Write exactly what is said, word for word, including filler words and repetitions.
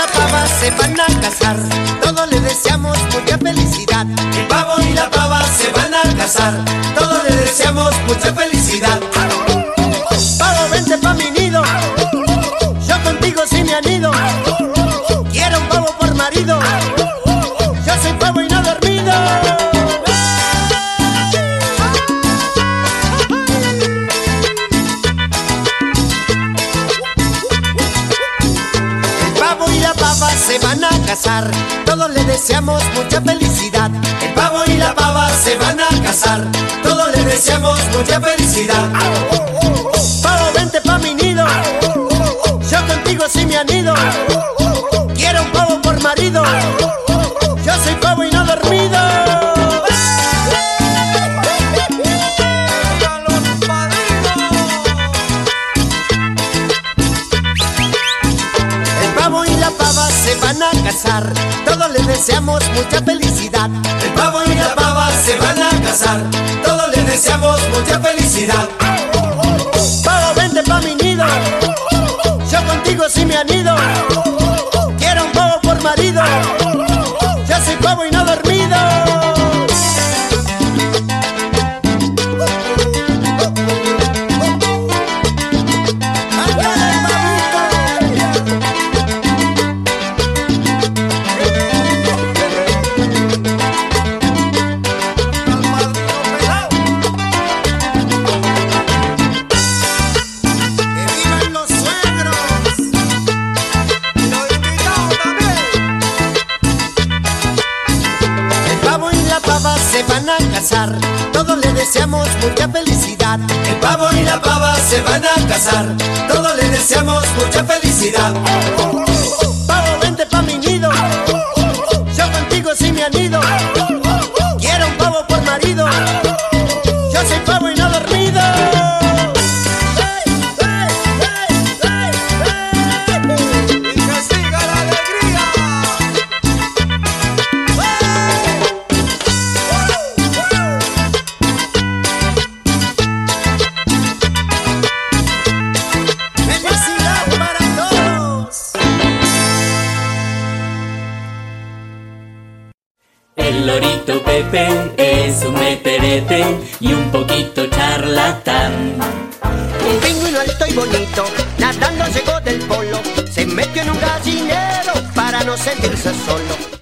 la pava se van a casar, todos les deseamos mucha felicidad. El pavo y la pava se van a casar, todos les deseamos mucha felicidad. Pavo, vente pa' mi nido, yo contigo sí me anido. Quiero un pavo por marido, yo soy pavo y no dormido. El pavo y la pava se van a casar, todos les deseamos mucha felicidad. El pavo y la pava se van a casar, todos les deseamos mucha felicidad. Pavo, vente pa' mi nido, yo contigo sí me anido. Quiero un pavo por marido, yo soy pavo y no dormido. El pavo y la pava se van a casar, todos les deseamos mucha felicidad. El pavo y la pava se van a casar, todos les deseamos mucha felicidad. Pavo, vente pa' mi nido, yo contigo sí me anido. Quiero un pavo por marido, yo soy pavo y no dormido. Se van a casar, todos les deseamos mucha felicidad. El pavo y la pava se van a casar, todos les deseamos mucha felicidad. Pavo, vente pa' mi nido, yo contigo sí me anido. Quiero un pavo por marido, yo soy pavo y no dormido. El lorito Pepe es un meterete y un poquito charlatán. Un pingüino alto y bonito, nadando llegó del polo, se metió en un gallinero para no sentirse solo.